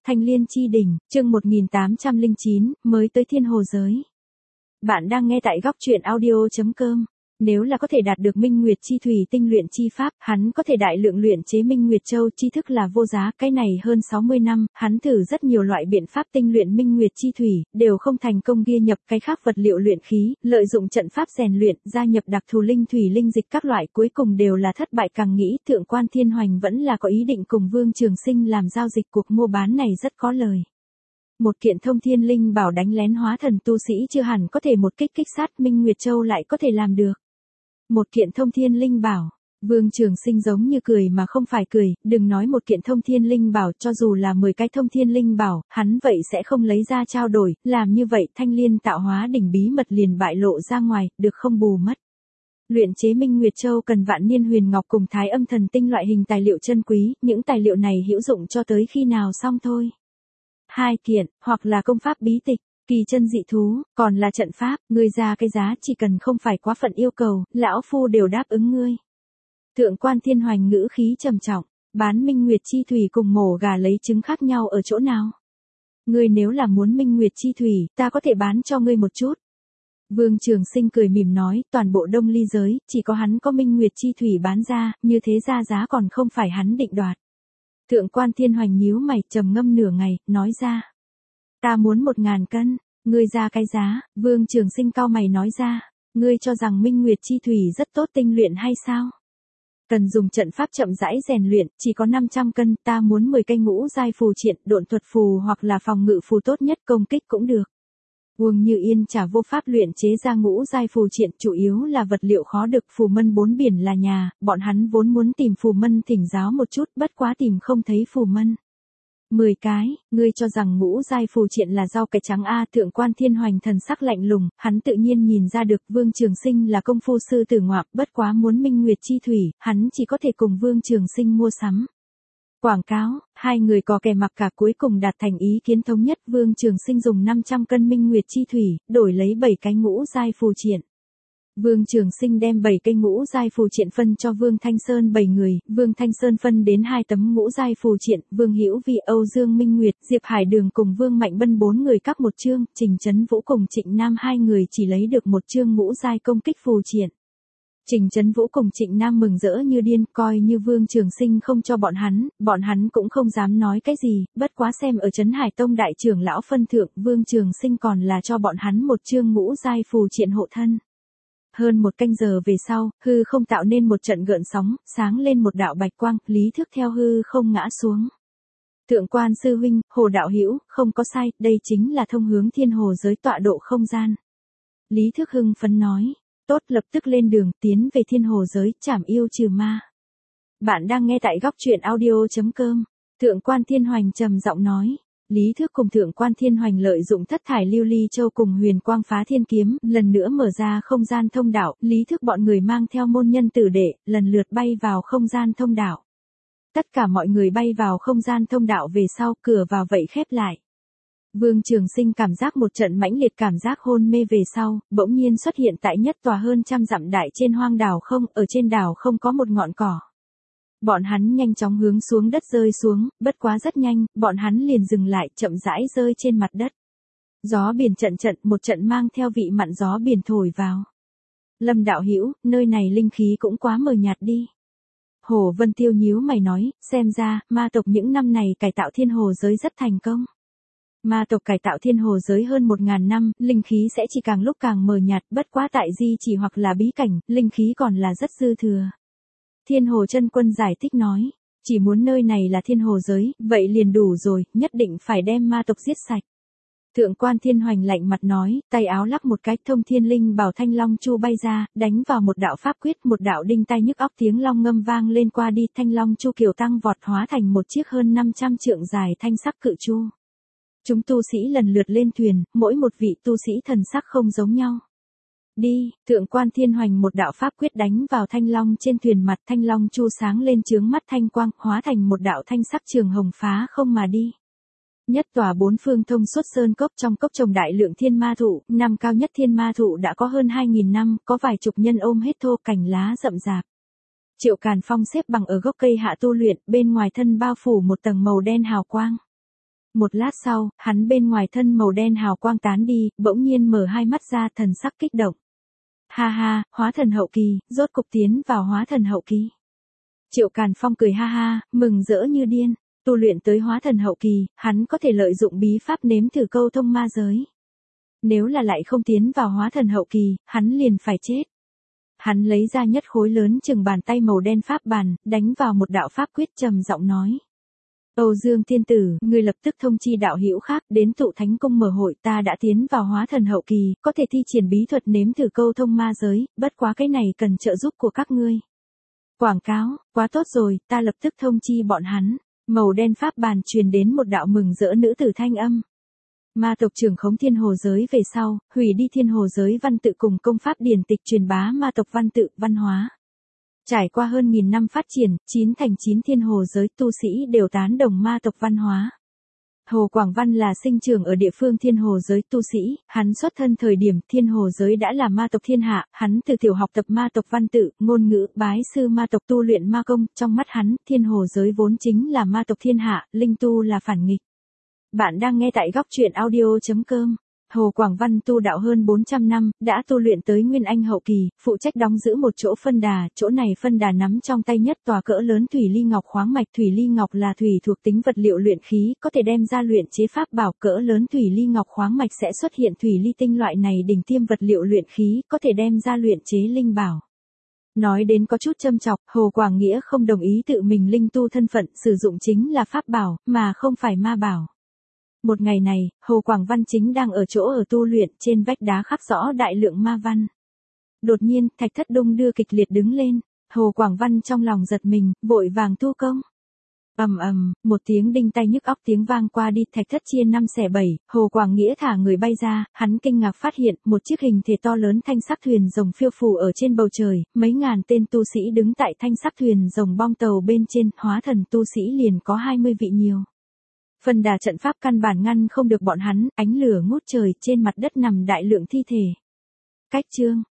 Thanh Liên Chi Đỉnh, chương 1809, mới tới thiên hồ giới. Bạn đang nghe tại góc truyện audio.com. Nếu là có thể đạt được Minh Nguyệt Chi Thủy tinh luyện chi pháp, hắn có thể đại lượng luyện chế Minh Nguyệt Châu, tri thức là vô giá. Cái này hơn 60 năm, hắn thử rất nhiều loại biện pháp tinh luyện Minh Nguyệt Chi Thủy, đều không thành công. Ghi nhập cái khác vật liệu luyện khí, lợi dụng trận pháp rèn luyện, gia nhập đặc thù linh thủy linh dịch các loại, cuối cùng đều là thất bại. Càng nghĩ, Thượng Quan Thiên Hoành vẫn là có ý định cùng Vương Trường Sinh làm giao dịch, cuộc mua bán này rất có lời. Một kiện thông thiên linh bảo đánh lén hóa thần tu sĩ chưa hẳn có thể một kích kích sát, Minh Nguyệt Châu lại có thể làm được. Một kiện thông thiên linh bảo, Vương Trường Sinh giống như cười mà không phải cười, đừng nói một kiện thông thiên linh bảo, cho dù là 10 cái thông thiên linh bảo, hắn vậy sẽ không lấy ra trao đổi, làm như vậy Thanh Liên tạo hóa đỉnh bí mật liền bại lộ ra ngoài, được không bù mất. Luyện chế Minh Nguyệt Châu cần vạn niên huyền ngọc cùng thái âm thần tinh loại hình tài liệu chân quý, những tài liệu này hữu dụng cho tới khi nào xong thôi. 2 kiện, hoặc là công pháp bí tịch, kỳ chân dị thú, còn là trận pháp, ngươi ra cái giá chỉ cần không phải quá phận yêu cầu, lão phu đều đáp ứng ngươi. Thượng Quan Thiên Hoành ngữ khí trầm trọng, bán Minh Nguyệt Chi Thủy cùng mổ gà lấy trứng khác nhau ở chỗ nào? Ngươi nếu là muốn Minh Nguyệt Chi Thủy, ta có thể bán cho ngươi một chút. Vương Trường Sinh cười mỉm nói, toàn bộ Đông Ly giới, chỉ có hắn có Minh Nguyệt Chi Thủy bán ra, như thế ra giá còn không phải hắn định đoạt. Thượng Quan Thiên Hoành nhíu mày, trầm ngâm nửa ngày, nói ra. Ta muốn 1000 cân, ngươi ra cái giá. Vương Trường Sinh cau mày nói ra, ngươi cho rằng Minh Nguyệt Chi Thủy rất tốt tinh luyện hay sao? Cần dùng trận pháp chậm rãi rèn luyện, chỉ có 500 cân, ta muốn 10 cây ngũ giai phù triện, độn thuật phù hoặc là phòng ngự phù tốt nhất, công kích cũng được. Uông Như Yên chả vô pháp luyện chế ra ngũ giai phù triện, chủ yếu là vật liệu khó được, phù mân 4 biển là nhà, bọn hắn vốn muốn tìm phù mân thỉnh giáo một chút, bất quá tìm không thấy phù mân. 10 cái, ngươi cho rằng ngũ giai phù triện là rau cái trắng a? Thượng Quan Thiên Hoành thần sắc lạnh lùng, hắn tự nhiên nhìn ra được Vương Trường Sinh là công phu sư tử ngoạm, bất quá muốn Minh Nguyệt Chi Thủy, hắn chỉ có thể cùng Vương Trường Sinh mua sắm. Quảng cáo, hai người có kẻ mặc cả, cuối cùng đạt thành ý kiến thống nhất. Vương Trường Sinh dùng 500 cân Minh Nguyệt Chi Thủy, đổi lấy 7 cái ngũ giai phù triện. Vương Trường Sinh đem 7 cây ngũ giai phù triện phân cho Vương Thanh Sơn 7 người, Vương Thanh Sơn phân đến 2 tấm ngũ giai phù triện, Vương Hữu Vi, Âu Dương Minh Nguyệt, Diệp Hải Đường cùng Vương Mạnh Bân 4 người các một chương, Trình Chấn Vũ cùng Trịnh Nam 2 người chỉ lấy được một chương ngũ giai công kích phù triện. Trình Chấn Vũ cùng Trịnh Nam mừng rỡ như điên, coi như Vương Trường Sinh không cho bọn hắn cũng không dám nói cái gì, bất quá xem ở Trấn Hải Tông đại trưởng lão phân thượng, Vương Trường Sinh còn là cho bọn hắn một chương ngũ giai phù triện hộ thân. Hơn một canh giờ về sau, hư không tạo nên một trận gợn sóng, sáng lên một đạo bạch quang, Lý Thức theo hư không ngã xuống. Thượng Quan sư huynh, Hồ đạo hữu, không có sai, đây chính là thông hướng thiên hồ giới tọa độ không gian. Lý Thức hưng phấn nói, tốt, lập tức lên đường, tiến về thiên hồ giới, trảm yêu trừ ma. Bạn đang nghe tại góc truyện audio.com. Thượng Quan Thiên Hoành trầm giọng nói. Lý Thức cùng Thượng Quan Thiên Hoành lợi dụng thất thải lưu ly châu cùng huyền quang phá thiên kiếm, lần nữa mở ra không gian thông đạo, Lý Thức bọn người mang theo môn nhân tử đệ, lần lượt bay vào không gian thông đạo. Tất cả mọi người bay vào không gian thông đạo về sau, cửa vào vậy khép lại. Vương Trường Sinh cảm giác một trận mãnh liệt cảm giác hôn mê về sau, bỗng nhiên xuất hiện tại nhất tòa hơn trăm dặm đại trên hoang đảo không, ở trên đảo không có một ngọn cỏ. Bọn hắn nhanh chóng hướng xuống đất rơi xuống, bất quá rất nhanh, bọn hắn liền dừng lại, chậm rãi rơi trên mặt đất. Gió biển trận trận, một trận mang theo vị mặn gió biển thổi vào. Lâm đạo hữu, nơi này linh khí cũng quá mờ nhạt đi. Hồ Vân Tiêu nhíu mày nói, xem ra, ma tộc những năm này cải tạo thiên hồ giới rất thành công. Ma tộc cải tạo thiên hồ giới hơn 1000 năm, linh khí sẽ chỉ càng lúc càng mờ nhạt, bất quá tại di chỉ hoặc là bí cảnh, linh khí còn là rất dư thừa. Thiên Hồ Chân Quân giải thích nói, chỉ muốn nơi này là thiên hồ giới, vậy liền đủ rồi, nhất định phải đem ma tộc giết sạch. Thượng Quan Thiên Hoành lạnh mặt nói, tay áo lắc một cái, thông thiên linh bảo thanh long chu bay ra, đánh vào một đạo pháp quyết, một đạo đinh tai nhức óc tiếng long ngâm vang lên qua đi, thanh long chu kiều tăng vọt hóa thành một chiếc hơn 500 trượng dài thanh sắc cự chu. Chúng tu sĩ lần lượt lên thuyền, mỗi một vị tu sĩ thần sắc không giống nhau. Đi, Thượng Quan Thiên Hoành một đạo pháp quyết đánh vào thanh long trên thuyền mặt, thanh long chu sáng lên chướng mắt thanh quang, hóa thành một đạo thanh sắc trường hồng phá không mà đi. Nhất tòa 4 phương thông suốt sơn cốc, trong cốc trồng đại lượng thiên ma thụ, năm cao nhất thiên ma thụ đã có hơn 2000 năm, có vài chục nhân ôm hết thô, cành lá rậm rạp. Triệu Càn Phong xếp bằng ở gốc cây hạ tu luyện, bên ngoài thân bao phủ một tầng màu đen hào quang. Một lát sau, hắn bên ngoài thân màu đen hào quang tán đi, bỗng nhiên mở hai mắt ra, thần sắc kích động. Ha ha, hóa thần hậu kỳ, rốt cục tiến vào hóa thần hậu kỳ. Triệu Càn Phong cười ha ha, mừng rỡ như điên. Tu luyện tới hóa thần hậu kỳ, hắn có thể lợi dụng bí pháp nếm thử câu thông ma giới. Nếu là lại không tiến vào hóa thần hậu kỳ, hắn liền phải chết. Hắn lấy ra nhất khối lớn chừng bàn tay màu đen pháp bàn, đánh vào một đạo pháp quyết, trầm giọng nói. Âu Dương Tiên Tử, người lập tức thông chi đạo hữu khác đến tụ thánh cung mở hội, ta đã tiến vào hóa thần hậu kỳ, có thể thi triển bí thuật nếm thử câu thông ma giới, bất quá cái này cần trợ giúp của các ngươi. Quảng cáo, quá tốt rồi, ta lập tức thông chi bọn hắn. Màu đen pháp bàn truyền đến một đạo mừng rỡ nữ tử thanh âm. Ma tộc trưởng khống thiên hồ giới về sau, hủy đi thiên hồ giới văn tự cùng công pháp điển tịch truyền bá ma tộc văn tự, văn hóa. Trải qua hơn 1000 năm phát triển, 9 thành 9 thiên hồ giới tu sĩ đều tán đồng ma tộc văn hóa. Hồ Quảng Văn là sinh trưởng ở địa phương thiên hồ giới tu sĩ, hắn xuất thân thời điểm thiên hồ giới đã là ma tộc thiên hạ, hắn từ tiểu học tập ma tộc văn tự, ngôn ngữ, bái sư ma tộc tu luyện ma công, trong mắt hắn, thiên hồ giới vốn chính là ma tộc thiên hạ, linh tu là phản nghịch. Bạn đang nghe tại góc truyện audio.com. Hồ Quảng Văn tu đạo hơn 400 năm, đã tu luyện tới Nguyên Anh hậu kỳ, phụ trách đóng giữ một chỗ phân đà, chỗ này phân đà nắm trong tay nhất tòa cỡ lớn thủy ly ngọc khoáng mạch. Thủy ly ngọc là thủy thuộc tính vật liệu luyện khí, có thể đem ra luyện chế pháp bảo. Cỡ lớn thủy ly ngọc khoáng mạch sẽ xuất hiện thủy ly tinh, loại này đỉnh tiêm vật liệu luyện khí, có thể đem ra luyện chế linh bảo. Nói đến có chút châm chọc, Hồ Quảng Nghĩa không đồng ý tự mình linh tu thân phận, sử dụng chính là pháp bảo, mà không phải ma bảo. Một ngày này, Hồ Quảng Văn chính đang ở chỗ ở tu luyện, trên vách đá khắc rõ đại lượng ma văn. Đột nhiên, thạch thất đung đưa kịch liệt đứng lên, Hồ Quảng Văn trong lòng giật mình, vội vàng tu công. Ầm ầm, một tiếng đinh tai nhức óc tiếng vang qua đi, thạch thất chia 5 xẻ 7, Hồ Quảng Nghĩa thả người bay ra, hắn kinh ngạc phát hiện, một chiếc hình thể to lớn thanh sắc thuyền rồng phiêu phù ở trên bầu trời, mấy ngàn tên tu sĩ đứng tại thanh sắc thuyền rồng bong tàu bên trên, hóa thần tu sĩ liền có 20 vị nhiều. Phân đà trận pháp căn bản ngăn không được bọn hắn, ánh lửa ngút trời, trên mặt đất nằm đại lượng thi thể. Cách chương